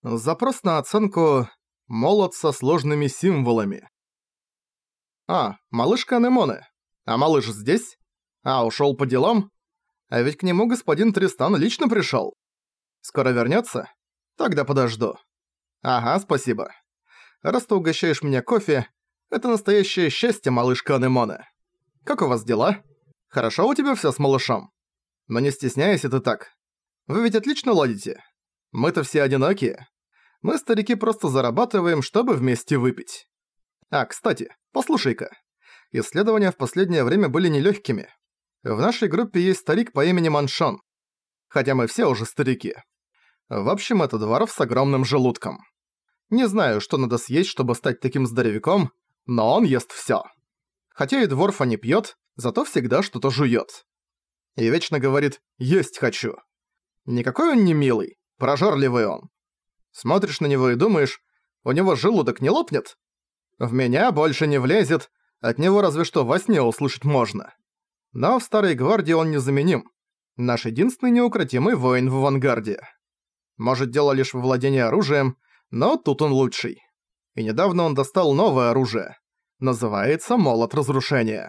Запрос на оценку «Молот со сложными символами». Малышка Анемоне. А малыш здесь? Ушёл по делам? А ведь к нему господин Тристан лично пришёл. Скоро вернётся? Тогда подожду. Ага, спасибо. Раз ты угощаешь меня кофе, это настоящее счастье, малышка Анемоне. Как у вас дела? Хорошо у тебя всё с малышом? Но не стесняйся ты так. Вы ведь отлично ладите. Мы-то все одинокие. Мы, старики, просто зарабатываем, чтобы вместе выпить. Кстати, послушай-ка. Исследования в последнее время были нелёгкими. В нашей группе есть старик по имени Маншон. Хотя мы все уже старики. В общем, это дворф с огромным желудком. Не знаю, что надо съесть, чтобы стать таким здоровяком, но он ест всё. Хотя и дворфа не пьёт, зато всегда что-то жуёт. И вечно говорит «есть хочу». Никакой он не милый, прожорливый он. Смотришь на него и думаешь, у него желудок не лопнет? В меня больше не влезет, от него разве что во сне услышать можно. Но в Старой Гвардии он незаменим. Наш единственный неукротимый воин в авангарде. Может, дело лишь во владении оружием, но тут он лучший. И недавно он достал новое оружие. Называется «Молот Разрушения».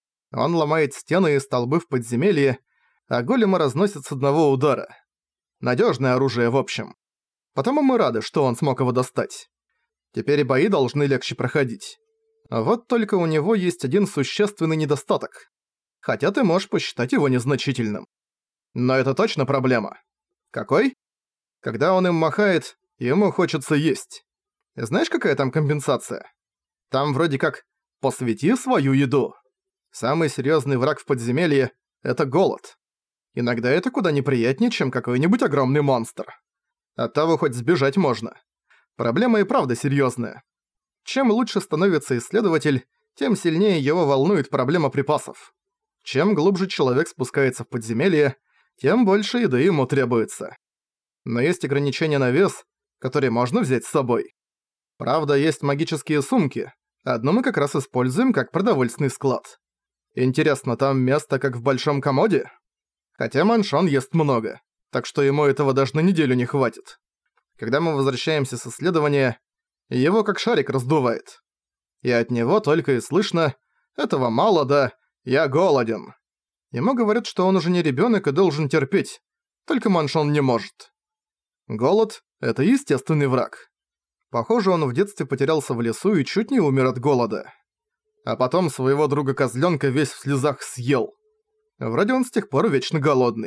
Он ломает стены и столбы в подземелье, а големы разносят с одного удара. Надежное оружие в общем. Потому мы рады, что он смог его достать. Теперь и бои должны легче проходить. Вот только у него есть один существенный недостаток. Хотя ты можешь посчитать его незначительным. Но это точно проблема. Какой? Когда он им махает, ему хочется есть. Знаешь, какая там компенсация? Там вроде как «посвяти свою еду». Самый серьезный враг в подземелье – это голод. Иногда это куда неприятнее, чем какой-нибудь огромный монстр. От того хоть сбежать можно. Проблема и правда серьезная. Чем лучше становится исследователь, тем сильнее его волнует проблема припасов. Чем глубже человек спускается в подземелье, тем больше еды ему требуется. Но есть ограничения на вес, которые можно взять с собой. Правда, есть магические сумки. Одну мы как раз используем как продовольственный склад. Интересно, там место как в большом комоде? Хотя Маншон ест много, так что ему этого даже на неделю не хватит. Когда мы возвращаемся с исследования, его как шарик раздувает. И от него только и слышно «этого мало, да, я голоден». Ему говорят, что он уже не ребёнок и должен терпеть, только Маншон не может. Голод – это естественный враг. Похоже, он в детстве потерялся в лесу и чуть не умер от голода. А потом своего друга-козлёнка весь в слезах съел. Вроде он с тех пор вечно голодный.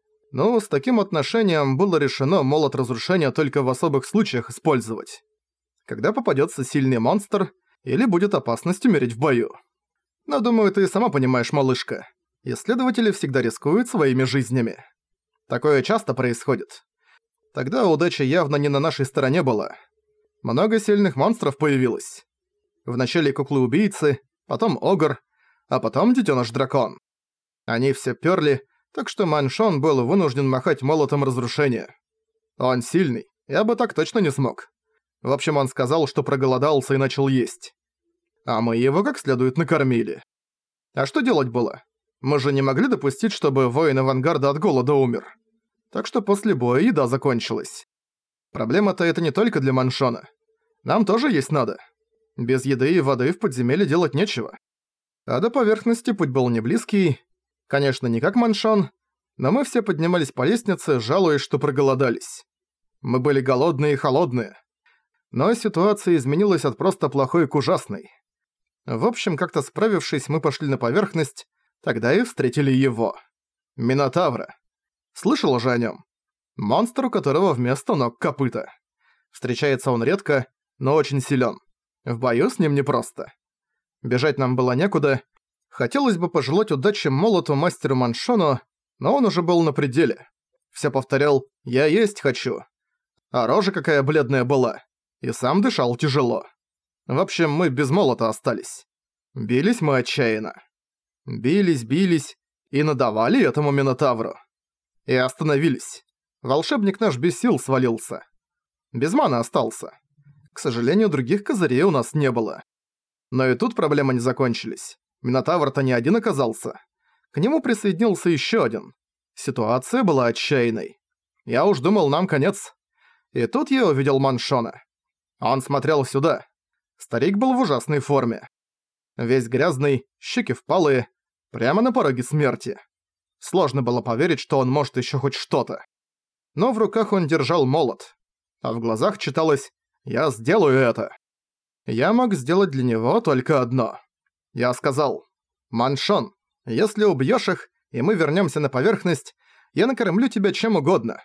Но с таким отношением было решено молот разрушения только в особых случаях использовать. Когда попадётся сильный монстр или будет опасность умереть в бою. Но думаю, ты сама понимаешь, малышка. Исследователи всегда рискуют своими жизнями. Такое часто происходит. Тогда удача явно не на нашей стороне была. Много сильных монстров появилось. Вначале куклы-убийцы, потом огр, а потом детёныш-дракон. Они все пёрли, так что Маншон был вынужден махать молотом разрушения. Он сильный, я бы так точно не смог. В общем, он сказал, что проголодался и начал есть. А мы его как следует накормили. А что делать было? Мы же не могли допустить, чтобы воин авангарда от голода умер. Так что после боя еда закончилась. Проблема-то это не только для Маншона. Нам тоже есть надо. Без еды и воды в подземелье делать нечего. А до поверхности путь был не близкий. Конечно, не как Маншон, но мы все поднимались по лестнице, жалуясь, что проголодались. Мы были голодные и холодные. Но ситуация изменилась от просто плохой к ужасной. В общем, как-то справившись, мы пошли на поверхность, тогда и встретили его. Минотавра. Слышал уже о нём? Монстр, у которого вместо ног копыта. Встречается он редко, но очень силён. В бою с ним непросто. Бежать нам было некуда. Хотелось бы пожелать удачи молоту мастеру Маншону, но он уже был на пределе. Всё повторял «я есть хочу». А рожа какая бледная была. И сам дышал тяжело. В общем, мы без молота остались. Бились мы отчаянно. Бились и надавали этому Минотавру. И остановились. Волшебник наш без сил свалился. Без маны остался. К сожалению, других козырей у нас не было. Но и тут проблемы не закончились. Минотавр-то не один оказался. К нему присоединился ещё один. Ситуация была отчаянной. Я уж думал, нам конец. И тут я увидел Маншона. Он смотрел сюда. Старик был в ужасной форме. Весь грязный, щеки впалые, прямо на пороге смерти. Сложно было поверить, что он может еще хоть что-то. Но в руках он держал молот. А в глазах читалось «Я сделаю это». Я мог сделать для него только одно. Я сказал: «Маншон, если убьёшь их, и мы вернёмся на поверхность, я накормлю тебя чем угодно.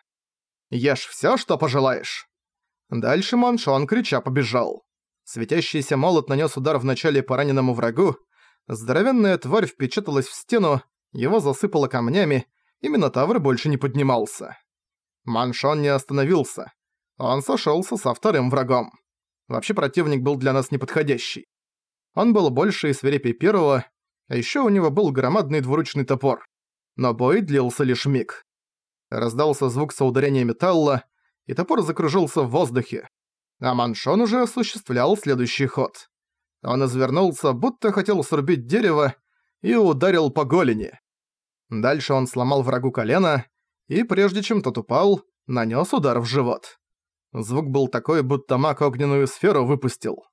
Ешь всё, что пожелаешь». Дальше Маншон, крича, побежал. Светящийся молот нанёс удар вначале по раненому врагу, здоровенная тварь впечаталась в стену, его засыпало камнями, и Минотавр больше не поднимался. Маншон не остановился. Он сошёлся со вторым врагом. Вообще противник был для нас неподходящий. Он был больше и свирепее первого, а ещё у него был громадный двуручный топор. Но бой длился лишь миг. Раздался звук соударения металла, и топор закружился в воздухе. А Маншон уже осуществлял следующий ход. Он извернулся, будто хотел срубить дерево, и ударил по голени. Дальше он сломал врагу колено, и прежде чем тот упал, нанёс удар в живот. Звук был такой, будто маг огненную сферу выпустил.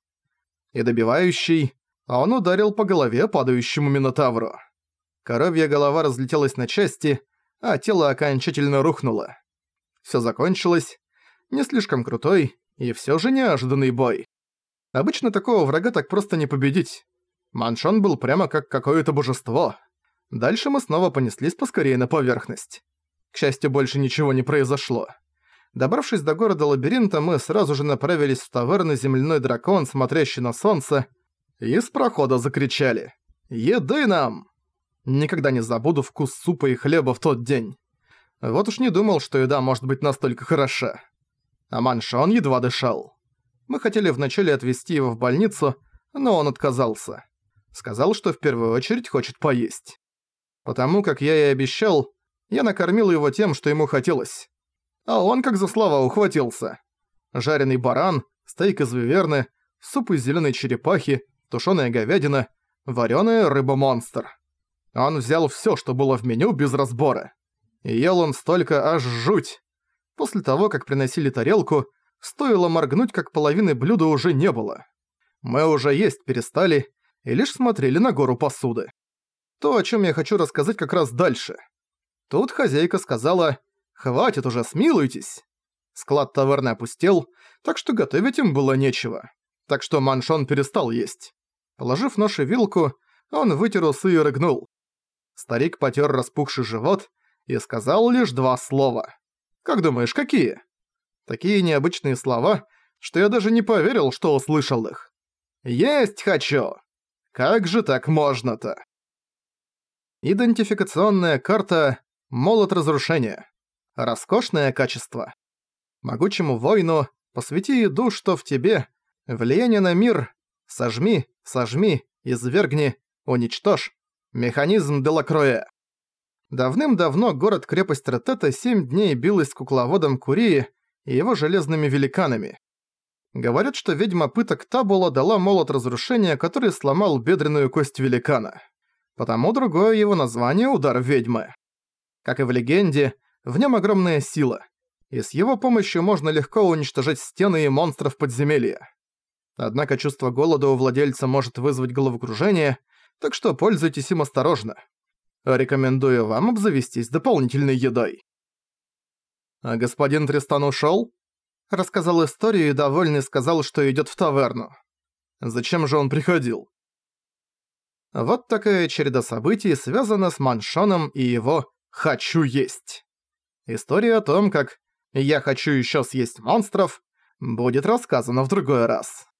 И добивающий, он ударил по голове падающему Минотавру. Коровья голова разлетелась на части, а тело окончательно рухнуло. Всё закончилось. Не слишком крутой и всё же неожиданный бой. Обычно такого врага так просто не победить. Маншон был прямо как какое-то божество. Дальше мы снова понеслись поскорее на поверхность. К счастью, больше ничего не произошло. Добравшись до города-лабиринта, мы сразу же направились в таверну «Земляной дракон, смотрящий на солнце», и с прохода закричали: «Еды нам!» Никогда не забуду вкус супа и хлеба в тот день. Вот уж не думал, что еда может быть настолько хороша. А Маншон едва дышал. Мы хотели вначале отвезти его в больницу, но он отказался. Сказал, что в первую очередь хочет поесть. Потому как я и обещал, я накормил его тем, что ему хотелось. А он как за слова ухватился. Жареный баран, стейк из виверны, суп из зелёной черепахи, тушёная говядина, варёная рыба-монстр. Он взял всё, что было в меню, без разбора. И ел он столько, аж жуть. После того, как приносили тарелку, стоило моргнуть, как половины блюда уже не было. Мы уже есть перестали и лишь смотрели на гору посуды. То, о чём я хочу рассказать как раз дальше. Тут хозяйка сказала: «Хватит уже, смилуйтесь». Склад таверны опустел, так что готовить им было нечего. Так что Маншон перестал есть. Положив нож и вилку, он вытер усы и рыгнул. Старик потёр распухший живот и сказал лишь 2 слова. Как думаешь, какие? Такие необычные слова, что я даже не поверил, что услышал их. «Есть хочу!» Как же так можно-то? Идентификационная карта «Молот разрушения». Роскошное качество. Могучему воину посвяти еду, что в тебе. Влияние на мир. Сожми, извергни, уничтожь. Механизм Делакроэ. Давным-давно город-крепость Ретета 7 дней билась с кукловодом Курии и его железными великанами. Говорят, что ведьма пыток Табула дала молот разрушения, который сломал бедренную кость великана. Потому другое его название — удар ведьмы. Как и в легенде, в нем огромная сила, и с его помощью можно легко уничтожать стены и монстров подземелья. Однако чувство голода у владельца может вызвать головокружение, так что пользуйтесь им осторожно. Рекомендую вам обзавестись дополнительной едой. А господин Тристан ушёл? Рассказал историю и довольный сказал, что идёт в таверну. Зачем же он приходил? Вот такая череда событий связана с Маншоном и его «хочу есть». История о том, как «я хочу ещё съесть монстров» будет рассказана в другой раз.